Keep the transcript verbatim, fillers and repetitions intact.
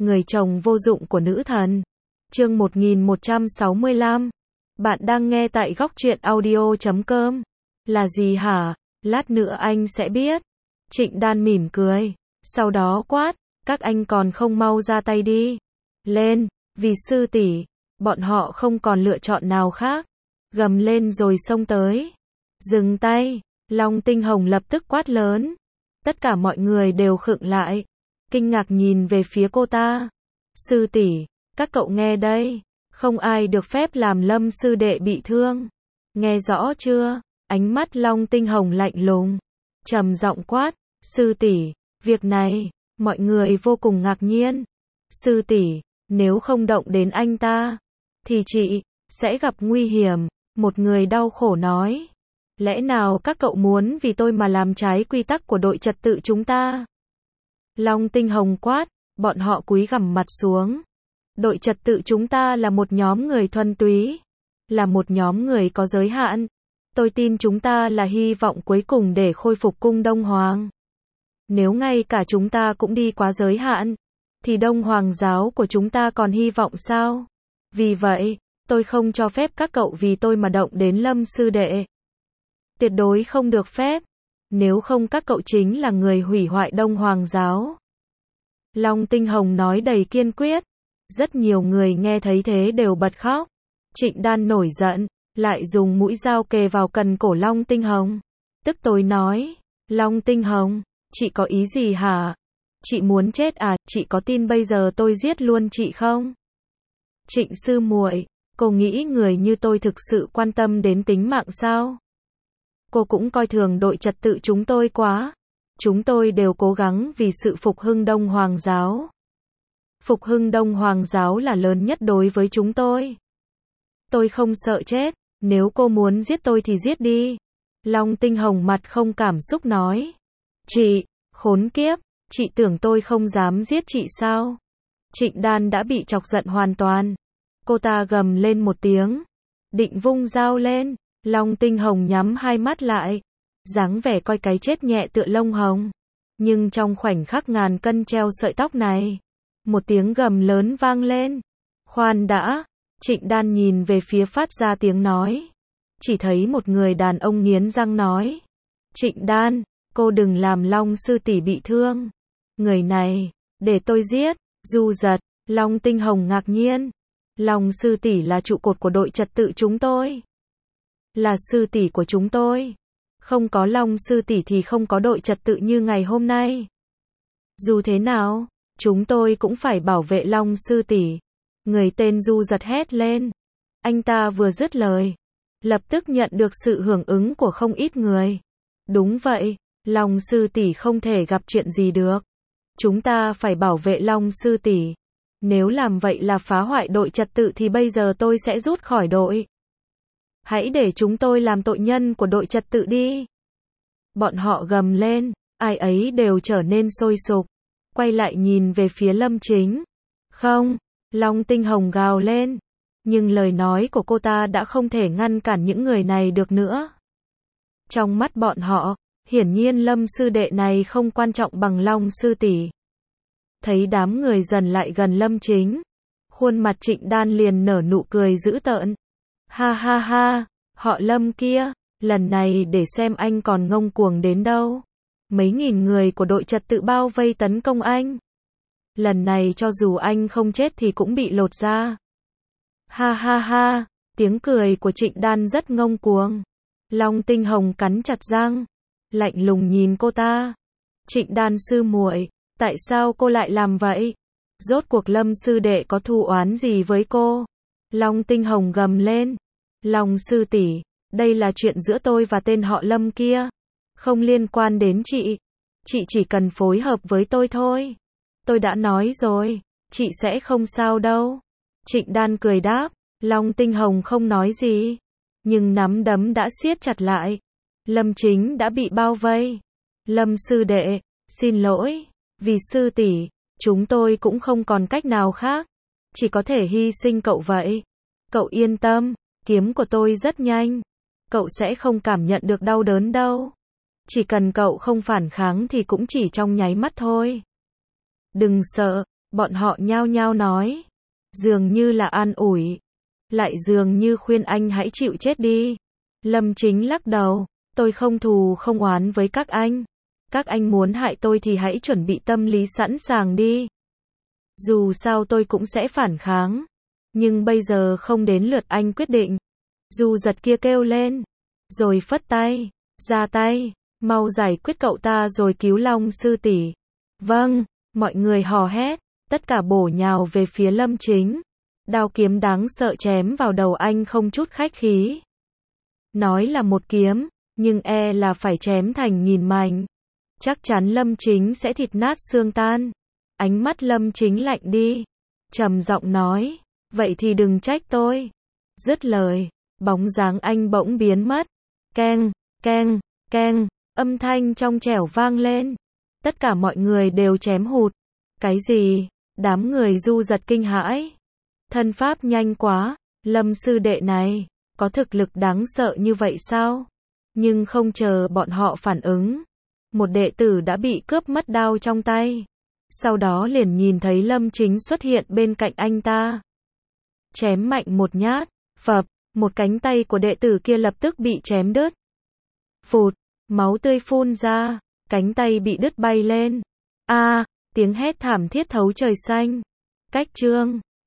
người chồng vô dụng của nữ thần. Chương một nghìn một trăm sáu mươi lăm. Bạn đang nghe tại góc truyện audio chấm com. Là gì hả? Lát nữa anh sẽ biết. Trịnh Đan mỉm cười, sau đó quát, các anh còn không mau ra tay đi. Lên, vì sư tỷ, bọn họ không còn lựa chọn nào khác. Gầm lên rồi xông tới. Dừng tay, Long Tinh Hồng lập tức quát lớn. Tất cả mọi người đều khựng lại, kinh ngạc nhìn về phía cô ta. Sư tỷ, các cậu nghe đây, không ai được phép làm Lâm sư đệ bị thương. Nghe rõ chưa? Ánh mắt Long Tinh Hồng lạnh lùng, trầm giọng quát, sư tỷ, việc này, mọi người vô cùng ngạc nhiên. Sư tỷ, nếu không động đến anh ta, thì chị sẽ gặp nguy hiểm. Một người đau khổ nói. Lẽ nào các cậu muốn vì tôi mà làm trái quy tắc của đội trật tự chúng ta? Long Tinh Hồng quát, bọn họ cúi gằm mặt xuống. Đội trật tự chúng ta là một nhóm người thuần túy, là một nhóm người có giới hạn. Tôi tin chúng ta là hy vọng cuối cùng để khôi phục cung Đông Hoàng. Nếu ngay cả chúng ta cũng đi quá giới hạn, thì Đông Hoàng giáo của chúng ta còn hy vọng sao? Vì vậy, tôi không cho phép các cậu vì tôi mà động đến Lâm sư đệ. Tuyệt đối không được phép. Nếu không các cậu chính là người hủy hoại Đông Hoàng giáo. Long Tinh Hồng nói đầy kiên quyết. Rất nhiều người nghe thấy thế đều bật khóc. Trịnh Đan nổi giận, lại dùng mũi dao kề vào cần cổ Long Tinh Hồng. Tức tối nói, Long Tinh Hồng, chị có ý gì hả? Chị muốn chết à? Chị có tin bây giờ tôi giết luôn chị không? Trịnh sư muội, cô nghĩ người như tôi thực sự quan tâm đến tính mạng sao? Cô cũng coi thường đội trật tự chúng tôi quá. Chúng tôi đều cố gắng vì sự phục hưng Đông Hoàng giáo. Phục hưng Đông Hoàng giáo là lớn nhất đối với chúng tôi. Tôi không sợ chết, nếu cô muốn giết tôi thì giết đi. Long Tinh Hồng mặt không cảm xúc nói. Chị, khốn kiếp, chị tưởng tôi không dám giết chị sao? Trịnh Đan đã bị chọc giận hoàn toàn. Cô ta gầm lên một tiếng, định vung dao lên. Long Tinh Hồng nhắm hai mắt lại, dáng vẻ coi cái chết nhẹ tựa lông hồng. Nhưng trong khoảnh khắc ngàn cân treo sợi tóc này, một tiếng gầm lớn vang lên. Khoan đã, Trịnh Đan nhìn về phía phát ra tiếng nói. Chỉ thấy một người đàn ông nghiến răng nói. Trịnh Đan, cô đừng làm Long sư tỷ bị thương. Người này, để tôi giết. Du Giật, Long Tinh Hồng ngạc nhiên. Long sư tỷ là trụ cột của đội trật tự chúng tôi. Là sư tỷ của chúng tôi. Không có Long sư tỷ thì không có đội trật tự như ngày hôm nay. Dù thế nào, chúng tôi cũng phải bảo vệ Long sư tỷ. Người tên Du Giật hét lên. Anh ta vừa dứt lời, lập tức nhận được sự hưởng ứng của không ít người. Đúng vậy, Long sư tỷ không thể gặp chuyện gì được. Chúng ta phải bảo vệ Long sư tỷ. Nếu làm vậy là phá hoại đội trật tự thì bây giờ tôi sẽ rút khỏi đội. Hãy để chúng tôi làm tội nhân của đội trật tự đi. Bọn họ gầm lên, ai ấy đều trở nên sôi sục. Quay lại nhìn về phía Lâm Chính. Không, Long Tinh Hồng gào lên. Nhưng lời nói của cô ta đã không thể ngăn cản những người này được nữa. Trong mắt bọn họ, hiển nhiên Lâm sư đệ này không quan trọng bằng Long sư tỷ. Thấy đám người dần lại gần Lâm Chính, khuôn mặt Trịnh Đan liền nở nụ cười dữ tợn. Ha ha ha, họ Lâm kia, lần này để xem anh còn ngông cuồng đến đâu. Mấy nghìn người của đội trật tự bao vây tấn công anh. Lần này cho dù anh không chết thì cũng bị lột da. Ha ha ha, tiếng cười của Trịnh Đan rất ngông cuồng. Long Tinh Hồng cắn chặt răng, lạnh lùng nhìn cô ta. Trịnh Đan sư muội, tại sao cô lại làm vậy? Rốt cuộc Lâm sư đệ có thù oán gì với cô? Long Tinh Hồng gầm lên. Long sư tỷ, đây là chuyện giữa tôi và tên họ Lâm kia. Không liên quan đến chị. Chị chỉ cần phối hợp với tôi thôi. Tôi đã nói rồi, chị sẽ không sao đâu. Trịnh Đan cười đáp. Long Tinh Hồng không nói gì, nhưng nắm đấm đã siết chặt lại. Lâm Chính đã bị bao vây. Lâm sư đệ, xin lỗi, vì sư tỷ, chúng tôi cũng không còn cách nào khác. Chỉ có thể hy sinh cậu vậy. Cậu yên tâm, kiếm của tôi rất nhanh. Cậu sẽ không cảm nhận được đau đớn đâu. Chỉ cần cậu không phản kháng thì cũng chỉ trong nháy mắt thôi. Đừng sợ, Bọn họ nhao nhao nói. Dường như là an ủi. Lại dường như khuyên anh hãy chịu chết đi. Lâm Chính lắc đầu. Tôi không thù không oán với các anh. Các anh muốn hại tôi thì hãy chuẩn bị tâm lý sẵn sàng đi. Dù sao tôi cũng sẽ phản kháng. Nhưng bây giờ không đến lượt anh quyết định. Du Giật kia kêu lên. Rồi phất tay. Ra tay. Mau giải quyết cậu ta rồi cứu Long sư tỷ. Vâng. Mọi người hò hét. Tất cả bổ nhào về phía Lâm Chính. Đao kiếm đáng sợ chém vào đầu anh không chút khách khí. Nói là một kiếm. Nhưng e là phải chém thành nghìn mảnh. Chắc chắn Lâm Chính sẽ thịt nát xương tan. Ánh mắt Lâm Chính lạnh đi. Trầm giọng nói. Vậy thì đừng trách tôi. Dứt lời. Bóng dáng anh bỗng biến mất. Keng, keng, keng. Âm thanh trong trẻo vang lên. Tất cả mọi người đều chém hụt. Cái gì? Đám người Du Giật kinh hãi. Thân pháp nhanh quá. Lâm sư đệ này. Có thực lực đáng sợ như vậy sao? Nhưng không chờ bọn họ phản ứng. Một đệ tử đã bị cướp mất đao trong tay. Sau đó liền nhìn thấy Lâm Chính xuất hiện bên cạnh anh ta. Chém mạnh một nhát. Phập. Một cánh tay của đệ tử kia lập tức bị chém đứt. Phụt. Máu tươi phun ra. Cánh tay bị đứt bay lên. A, tiếng hét thảm thiết thấu trời xanh. Cách chương